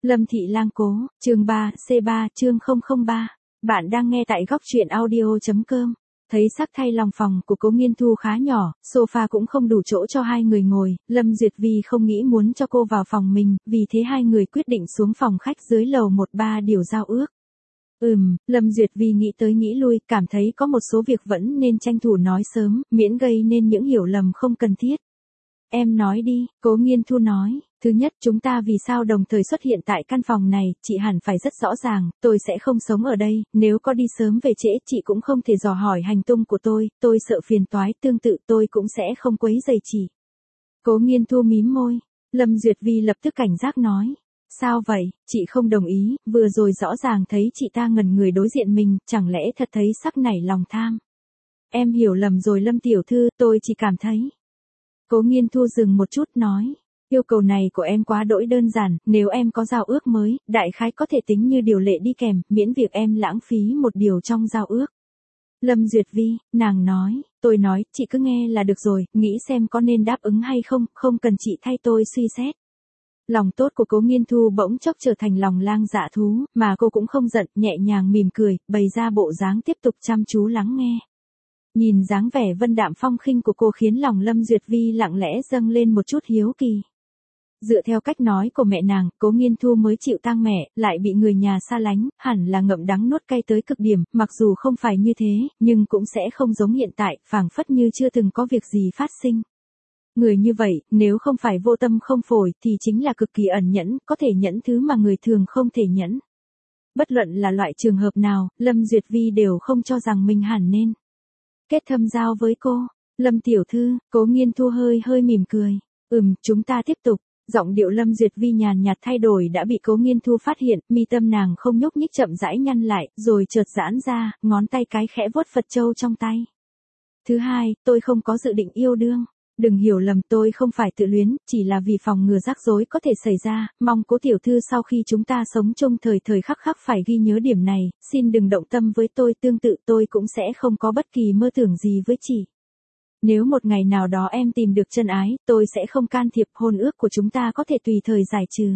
Lâm Thị Lang Cố, chương 3, C3, chương 003. Bạn đang nghe tại góc truyện audio.com. Thấy sắc thay lòng phòng của Cố Nghiên Thu khá nhỏ, sofa cũng không đủ chỗ cho hai người ngồi, Lâm Duyệt Vi không nghĩ muốn cho cô vào phòng mình, vì thế hai người quyết định xuống phòng khách dưới lầu 13 điều giao ước. Lâm Duyệt Vi nghĩ tới nghĩ lui, cảm thấy có một số việc vẫn nên tranh thủ nói sớm, miễn gây nên những hiểu lầm không cần thiết. Em nói đi, Cố Nghiên Thu nói. Thứ nhất, chúng ta vì sao đồng thời xuất hiện tại căn phòng này, chị hẳn phải rất rõ ràng, tôi sẽ không sống ở đây, nếu có đi sớm về trễ chị cũng không thể dò hỏi hành tung của tôi sợ phiền toái, tương tự tôi cũng sẽ không quấy rầy chị. Cố Nghiên Thu mím môi, Lâm Duyệt Vi lập tức cảnh giác nói. Sao vậy, chị không đồng ý, vừa rồi rõ ràng thấy chị ta ngẩn người đối diện mình, chẳng lẽ thật thấy sắc nảy lòng tham. Em hiểu lầm rồi Lâm tiểu thư, tôi chỉ cảm thấy. Cố Nghiên Thu dừng một chút nói. Yêu cầu này của em quá đỗi đơn giản, nếu em có giao ước mới, đại khái có thể tính như điều lệ đi kèm, miễn việc em lãng phí một điều trong giao ước. Lâm Duyệt Vi, nàng nói, tôi nói, chị cứ nghe là được rồi, nghĩ xem có nên đáp ứng hay không, không cần chị thay tôi suy xét. Lòng tốt của Cố Nghiên Thu bỗng chốc trở thành lòng lang dạ thú, mà cô cũng không giận, nhẹ nhàng mỉm cười, bày ra bộ dáng tiếp tục chăm chú lắng nghe. Nhìn dáng vẻ vân đạm phong khinh của cô khiến lòng Lâm Duyệt Vi lặng lẽ dâng lên một chút hiếu kỳ. Dựa theo cách nói của mẹ nàng, Cố Nghiên Thu mới chịu tang mẹ, lại bị người nhà xa lánh, hẳn là ngậm đắng nuốt cay tới cực điểm, mặc dù không phải như thế, nhưng cũng sẽ không giống hiện tại, phảng phất như chưa từng có việc gì phát sinh. Người như vậy, nếu không phải vô tâm không phổi, thì chính là cực kỳ ẩn nhẫn, có thể nhẫn thứ mà người thường không thể nhẫn. Bất luận là loại trường hợp nào, Lâm Duyệt Vi đều không cho rằng mình hẳn nên kết thâm giao với cô. Lâm tiểu thư, Cố Nghiên Thu hơi mỉm cười. Chúng ta tiếp tục. Giọng điệu Lâm Duyệt Vi nhàn nhạt thay đổi đã bị Cố Nghiên Thu phát hiện, mi tâm nàng không nhúc nhích chậm rãi nhăn lại, rồi chợt giãn ra, ngón tay cái khẽ vuốt Phật châu trong tay. Thứ hai, tôi không có dự định yêu đương. Đừng hiểu lầm, tôi không phải tự luyến, chỉ là vì phòng ngừa rắc rối có thể xảy ra, mong Cố tiểu thư sau khi chúng ta sống chung thời khắc phải ghi nhớ điểm này, xin đừng động tâm với tôi, tương tự tôi cũng sẽ không có bất kỳ mơ tưởng gì với chị. Nếu một ngày nào đó em tìm được chân ái, tôi sẽ không can thiệp, hôn ước của chúng ta có thể tùy thời giải trừ.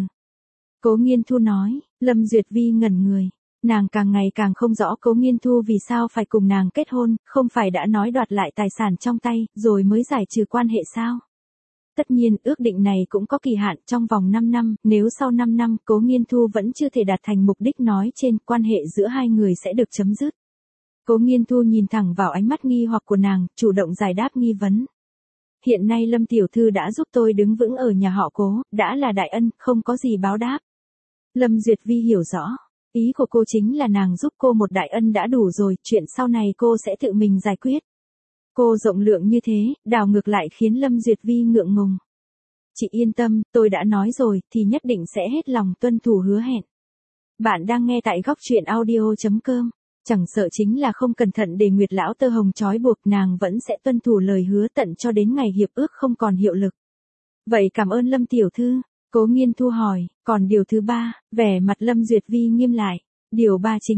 Cố Nghiên Thu nói. Lâm Duyệt Vi ngẩn người. Nàng càng ngày càng không rõ Cố Nghiên Thu vì sao phải cùng nàng kết hôn, không phải đã nói đoạt lại tài sản trong tay, rồi mới giải trừ quan hệ sao? Tất nhiên, ước định này cũng có kỳ hạn trong vòng 5 năm, nếu sau 5 năm Cố Nghiên Thu vẫn chưa thể đạt thành mục đích nói trên, quan hệ giữa hai người sẽ được chấm dứt. Cố Nghiên Thu nhìn thẳng vào ánh mắt nghi hoặc của nàng, chủ động giải đáp nghi vấn. Hiện nay Lâm tiểu thư đã giúp tôi đứng vững ở nhà họ Cố, đã là đại ân, không có gì báo đáp. Lâm Duyệt Vi hiểu rõ. Ý của cô chính là nàng giúp cô một đại ân đã đủ rồi, chuyện sau này cô sẽ tự mình giải quyết. Cô rộng lượng như thế, đảo ngược lại khiến Lâm Duyệt Vi ngượng ngùng. Chị yên tâm, tôi đã nói rồi, thì nhất định sẽ hết lòng tuân thủ hứa hẹn. Bạn đang nghe tại góc truyện audio.com. Chẳng sợ chính là không cẩn thận để Nguyệt lão tơ hồng trói buộc, nàng vẫn sẽ tuân thủ lời hứa tận cho đến ngày hiệp ước không còn hiệu lực. Vậy cảm ơn Lâm tiểu thư. Cố Nghiên Thu hỏi, còn điều thứ ba, vẻ mặt Lâm Duyệt Vi nghiêm lại. Điều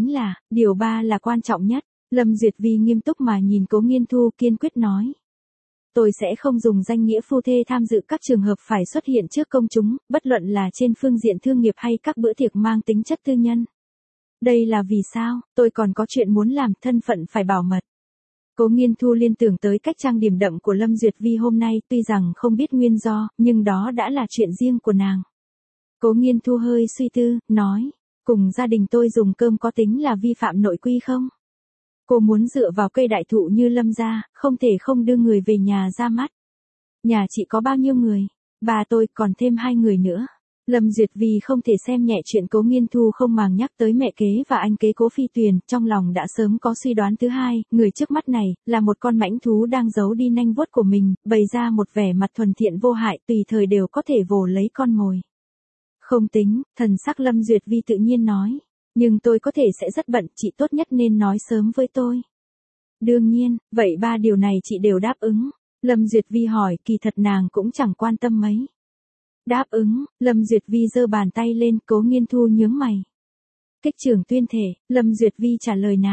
ba là quan trọng nhất. Lâm Duyệt Vi nghiêm túc mà nhìn Cố Nghiên Thu, kiên quyết nói. Tôi sẽ không dùng danh nghĩa phu thê tham dự các trường hợp phải xuất hiện trước công chúng, bất luận là trên phương diện thương nghiệp hay các bữa tiệc mang tính chất tư nhân. Đây là vì sao, tôi còn có chuyện muốn làm, thân phận phải bảo mật. Cố Nghiên Thu liên tưởng tới cách trang điểm đậm của Lâm Duyệt Vi hôm nay, tuy rằng không biết nguyên do, nhưng đó đã là chuyện riêng của nàng. Cố Nghiên Thu hơi suy tư, nói, cùng gia đình tôi dùng cơm có tính là vi phạm nội quy không? Cô muốn dựa vào cây đại thụ như Lâm gia, không thể không đưa người về nhà ra mắt. Nhà chị có bao nhiêu người? Bà tôi, còn thêm 2 người nữa. Lâm Duyệt Vi không thể xem nhẹ chuyện Cố Nghiên Thu không màng nhắc tới mẹ kế và anh kế Cố Phi Tuyền, trong lòng đã sớm có suy đoán thứ hai, người trước mắt này, là một con mãnh thú đang giấu đi nanh vuốt của mình, bày ra một vẻ mặt thuần thiện vô hại, tùy thời đều có thể vồ lấy con mồi. Không tính, thần sắc Lâm Duyệt Vi tự nhiên nói, nhưng tôi có thể sẽ rất bận, chị tốt nhất nên nói sớm với tôi. Đương nhiên, vậy 3 điều này chị đều đáp ứng. Lâm Duyệt Vi hỏi, kỳ thật nàng cũng chẳng quan tâm mấy. Đáp ứng, Lâm Duyệt Vi giơ bàn tay lên, Cố Nghiên Thu nhướng mày. Kích trưởng tuyên thể, Lâm Duyệt Vi trả lời nàng.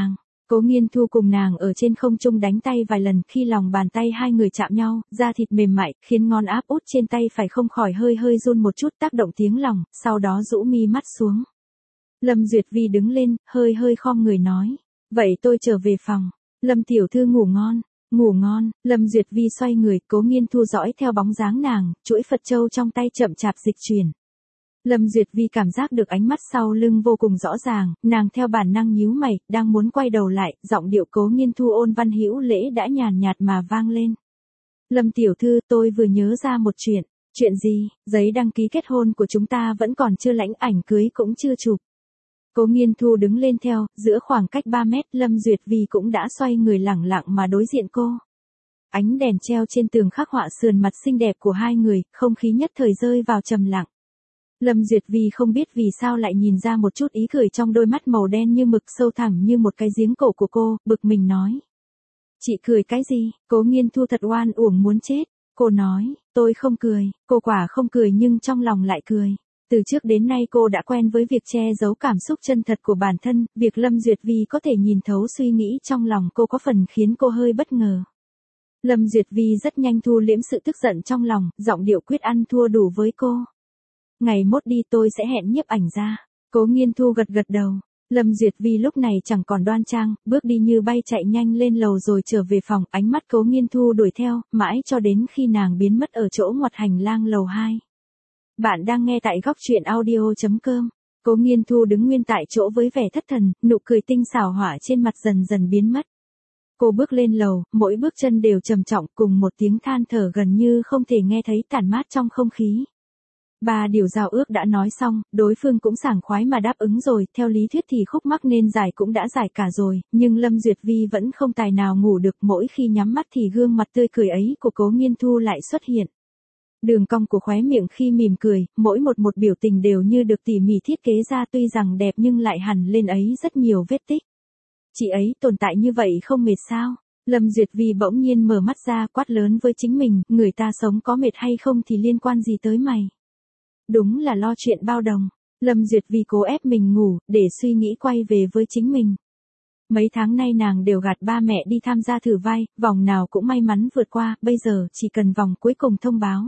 Cố Nghiên Thu cùng nàng ở trên không trung đánh tay vài lần, khi lòng bàn tay hai người chạm nhau, da thịt mềm mại, khiến ngón áp út trên tay phải không khỏi hơi hơi run một chút, tác động tiếng lòng, sau đó rũ mi mắt xuống. Lâm Duyệt Vi đứng lên, hơi hơi khom người nói. Vậy tôi trở về phòng. Lâm tiểu thư ngủ ngon. Ngủ ngon. Lâm Duyệt Vi xoay người, Cố Nghiên Thu dõi theo bóng dáng nàng, chuỗi Phật châu trong tay chậm chạp dịch chuyển. Lâm Duyệt Vi cảm giác được ánh mắt sau lưng vô cùng rõ ràng, nàng theo bản năng nhíu mày, đang muốn quay đầu lại, giọng điệu Cố Nghiên Thu ôn văn hữu lễ đã nhàn nhạt mà vang lên. Lâm tiểu thư, tôi vừa nhớ ra một chuyện. Chuyện gì? Giấy đăng ký kết hôn của chúng ta vẫn còn chưa lãnh, ảnh cưới cũng chưa chụp. Cố Nghiên Thu đứng lên theo, giữa khoảng cách 3 mét, Lâm Duyệt Vi cũng đã xoay người lẳng lặng mà đối diện cô. Ánh đèn treo trên tường khắc họa sườn mặt xinh đẹp của hai người, không khí nhất thời rơi vào trầm lặng. Lâm Duyệt Vi không biết vì sao lại nhìn ra một chút ý cười trong đôi mắt màu đen như mực sâu thẳm như một cái giếng cổ của cô, bực mình nói. Chị cười cái gì? Cố Nghiên Thu thật oan uổng muốn chết. Cô nói, tôi không cười, cô quả không cười nhưng trong lòng lại cười. Từ trước đến nay cô đã quen với việc che giấu cảm xúc chân thật của bản thân, việc Lâm Duyệt Vi có thể nhìn thấu suy nghĩ trong lòng cô có phần khiến cô hơi bất ngờ. Lâm Duyệt Vi rất nhanh thu liễm sự tức giận trong lòng, giọng điệu quyết ăn thua đủ với cô. Ngày mốt đi tôi sẽ hẹn nhiếp ảnh ra. Cố Nghiên Thu gật gật đầu. Lâm Duyệt Vi lúc này chẳng còn đoan trang, bước đi như bay chạy nhanh lên lầu rồi trở về phòng, ánh mắt Cố Nghiên Thu đuổi theo, mãi cho đến khi nàng biến mất ở chỗ ngoặt hành lang lầu 2. Bạn đang nghe tại góc truyện audio.com. Cố Nghiên Thu đứng nguyên tại chỗ với vẻ thất thần, nụ cười tinh xảo họa trên mặt dần dần biến mất. Cô bước lên lầu, mỗi bước chân đều trầm trọng cùng một tiếng than thở gần như không thể nghe thấy tản mát trong không khí. 3 điều giao ước đã nói xong, đối phương cũng sảng khoái mà đáp ứng rồi, theo lý thuyết thì khúc mắc nên giải cũng đã giải cả rồi, nhưng Lâm Duyệt Vi vẫn không tài nào ngủ được, mỗi khi nhắm mắt thì gương mặt tươi cười ấy của Cố Nghiên Thu lại xuất hiện. Đường cong của khóe miệng khi mỉm cười, mỗi một biểu tình đều như được tỉ mỉ thiết kế ra, tuy rằng đẹp nhưng lại hằn lên ấy rất nhiều vết tích. Chị ấy tồn tại như vậy không mệt sao? Lâm Duyệt Vi bỗng nhiên mở mắt ra, quát lớn với chính mình, người ta sống có mệt hay không thì liên quan gì tới mày? Đúng là lo chuyện bao đồng. Lâm Duyệt Vi cố ép mình ngủ, để suy nghĩ quay về với chính mình. Mấy tháng nay nàng đều gạt ba mẹ đi tham gia thử vai, vòng nào cũng may mắn vượt qua, bây giờ chỉ cần vòng cuối cùng thông báo.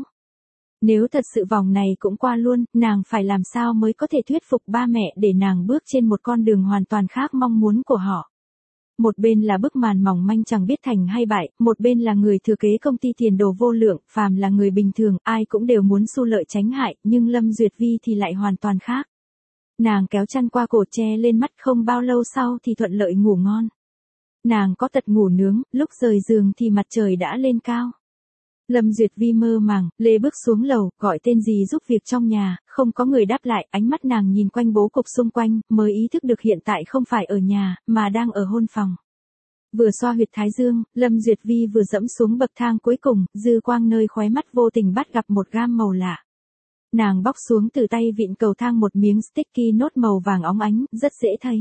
Nếu thật sự vòng này cũng qua luôn, nàng phải làm sao mới có thể thuyết phục ba mẹ để nàng bước trên một con đường hoàn toàn khác mong muốn của họ. Một bên là bức màn mỏng manh chẳng biết thành hay bại, một bên là người thừa kế công ty tiền đồ vô lượng, phàm là người bình thường, ai cũng đều muốn xu lợi tránh hại, nhưng Lâm Duyệt Vi thì lại hoàn toàn khác. Nàng kéo chăn qua cổ che lên mắt, không bao lâu sau thì thuận lợi ngủ ngon. Nàng có tật ngủ nướng, lúc rời giường thì mặt trời đã lên cao. Lâm Duyệt Vi mơ màng, lê bước xuống lầu, gọi tên dì giúp việc trong nhà, không có người đáp lại, ánh mắt nàng nhìn quanh bố cục xung quanh, mới ý thức được hiện tại không phải ở nhà, mà đang ở hôn phòng. Vừa xoa huyệt thái dương, Lâm Duyệt Vi vừa dẫm xuống bậc thang cuối cùng, dư quang nơi khóe mắt vô tình bắt gặp một gam màu lạ. Nàng bóc xuống từ tay vịn cầu thang một miếng sticky note màu vàng óng ánh, rất dễ thấy.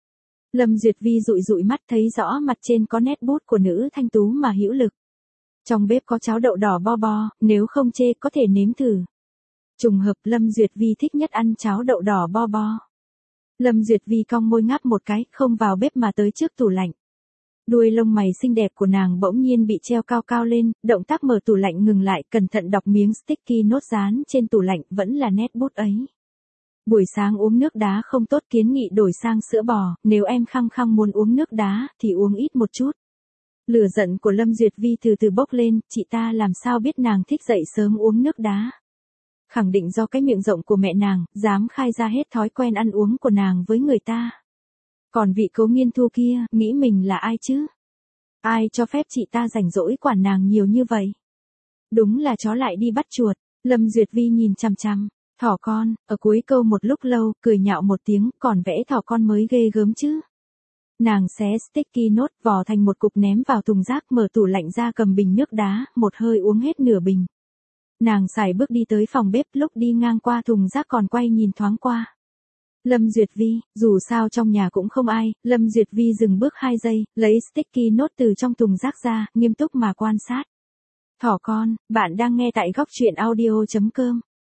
Lâm Duyệt Vi dụi dụi mắt thấy rõ mặt trên có nét bút của nữ thanh tú mà hữu lực. Trong bếp có cháo đậu đỏ bo bo, nếu không chê có thể nếm thử. Trùng hợp Lâm Duyệt Vi thích nhất ăn cháo đậu đỏ bo bo. Lâm Duyệt Vi cong môi ngáp một cái, không vào bếp mà tới trước tủ lạnh. Đuôi lông mày xinh đẹp của nàng bỗng nhiên bị treo cao cao lên, động tác mở tủ lạnh ngừng lại, cẩn thận đọc miếng sticky note dán trên tủ lạnh, vẫn là nét bút ấy. Buổi sáng uống nước đá không tốt, kiến nghị đổi sang sữa bò, nếu em khăng khăng muốn uống nước đá, thì uống ít một chút. Lửa giận của Lâm Duyệt Vi từ từ bốc lên, chị ta làm sao biết nàng thích dậy sớm uống nước đá. Khẳng định do cái miệng rộng của mẹ nàng, dám khai ra hết thói quen ăn uống của nàng với người ta. Còn vị Cố Nghiên Thu kia, nghĩ mình là ai chứ? Ai cho phép chị ta rảnh rỗi quản nàng nhiều như vậy? Đúng là chó lại đi bắt chuột. Lâm Duyệt Vi nhìn chằm chằm. Thỏ con, ở cuối câu một lúc lâu, cười nhạo một tiếng, còn vẽ thỏ con mới ghê gớm chứ. Nàng xé sticky note vò thành một cục ném vào thùng rác, mở tủ lạnh ra cầm bình nước đá, một hơi uống hết nửa bình. Nàng sải bước đi tới phòng bếp, lúc đi ngang qua thùng rác còn quay nhìn thoáng qua. Lâm Duyệt Vi, dù sao trong nhà cũng không ai, Lâm Duyệt Vi dừng bước 2 giây, lấy sticky note từ trong thùng rác ra, nghiêm túc mà quan sát. Thỏ con, bạn đang nghe tại góc truyện audio.com.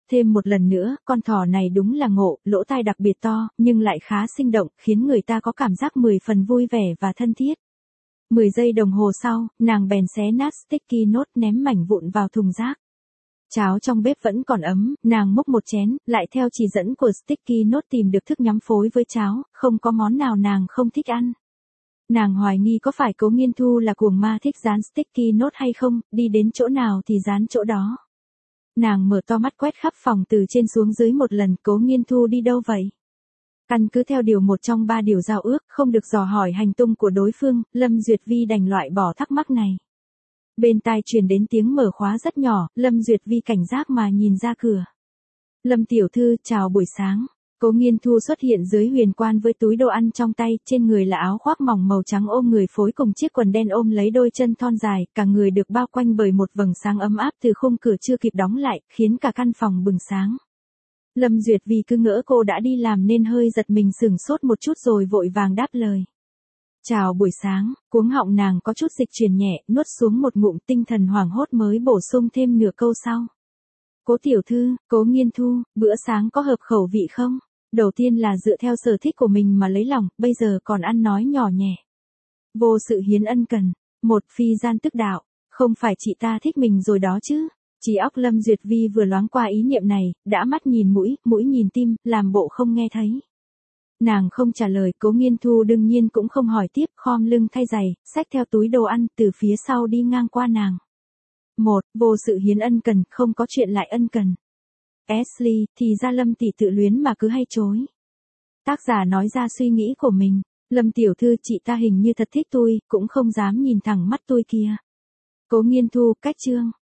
Thêm một lần nữa, con thỏ này đúng là ngộ, lỗ tai đặc biệt to, nhưng lại khá sinh động, khiến người ta có cảm giác 10 phần vui vẻ và thân thiết. 10 giây đồng hồ sau, nàng bèn xé nát sticky note ném mảnh vụn vào thùng rác. Cháo trong bếp vẫn còn ấm, nàng múc một chén, lại theo chỉ dẫn của sticky note tìm được thức nhắm phối với cháo, không có món nào nàng không thích ăn. Nàng hoài nghi có phải Cố Nghiên Thu là cuồng ma thích dán sticky note hay không, đi đến chỗ nào thì dán chỗ đó. Nàng mở to mắt quét khắp phòng từ trên xuống dưới một lần, Cố Nghiên Thu đi đâu vậy? Căn cứ theo điều một trong 3 điều giao ước, không được dò hỏi hành tung của đối phương, Lâm Duyệt Vi đành loại bỏ thắc mắc này. Bên tai truyền đến tiếng mở khóa rất nhỏ, Lâm Duyệt Vi cảnh giác mà nhìn ra cửa. Lâm tiểu thư, chào buổi sáng. Cố Nghiên Thu xuất hiện dưới huyền quan với túi đồ ăn trong tay, trên người là áo khoác mỏng màu trắng ôm người phối cùng chiếc quần đen ôm lấy đôi chân thon dài, cả người được bao quanh bởi một vầng sáng ấm áp từ khung cửa chưa kịp đóng lại, khiến cả căn phòng bừng sáng. Lâm Duyệt vì cứ ngỡ cô đã đi làm nên hơi giật mình sửng sốt một chút rồi vội vàng đáp lời. Chào buổi sáng, cuống họng nàng có chút dịch chuyển nhẹ, nuốt xuống một ngụm, tinh thần hoảng hốt mới bổ sung thêm nửa câu sau. Cố tiểu thư, Cố Nghiên Thu, bữa sáng có hợp khẩu vị không? Đầu tiên là dựa theo sở thích của mình mà lấy lòng, bây giờ còn ăn nói nhỏ nhẹ. Vô sự hiến ân cần, một phi gian tức đạo, không phải chị ta thích mình rồi đó chứ. Trí óc Lâm Duyệt Vi vừa loáng qua ý niệm này, đã mắt nhìn mũi, mũi nhìn tim, làm bộ không nghe thấy. Nàng không trả lời, Cố Nghiên Thu đương nhiên cũng không hỏi tiếp, khom lưng thay giày, xách theo túi đồ ăn, từ phía sau đi ngang qua nàng. Vô sự hiến ân cần, không có chuyện lại ân cần. Ashley, thì ra Lâm tỷ tự luyến mà cứ hay chối. Tác giả nói ra suy nghĩ của mình. Lâm tiểu thư, chị ta hình như thật thích tôi, cũng không dám nhìn thẳng mắt tôi kia. Cố Nghiên Thu, cách chương.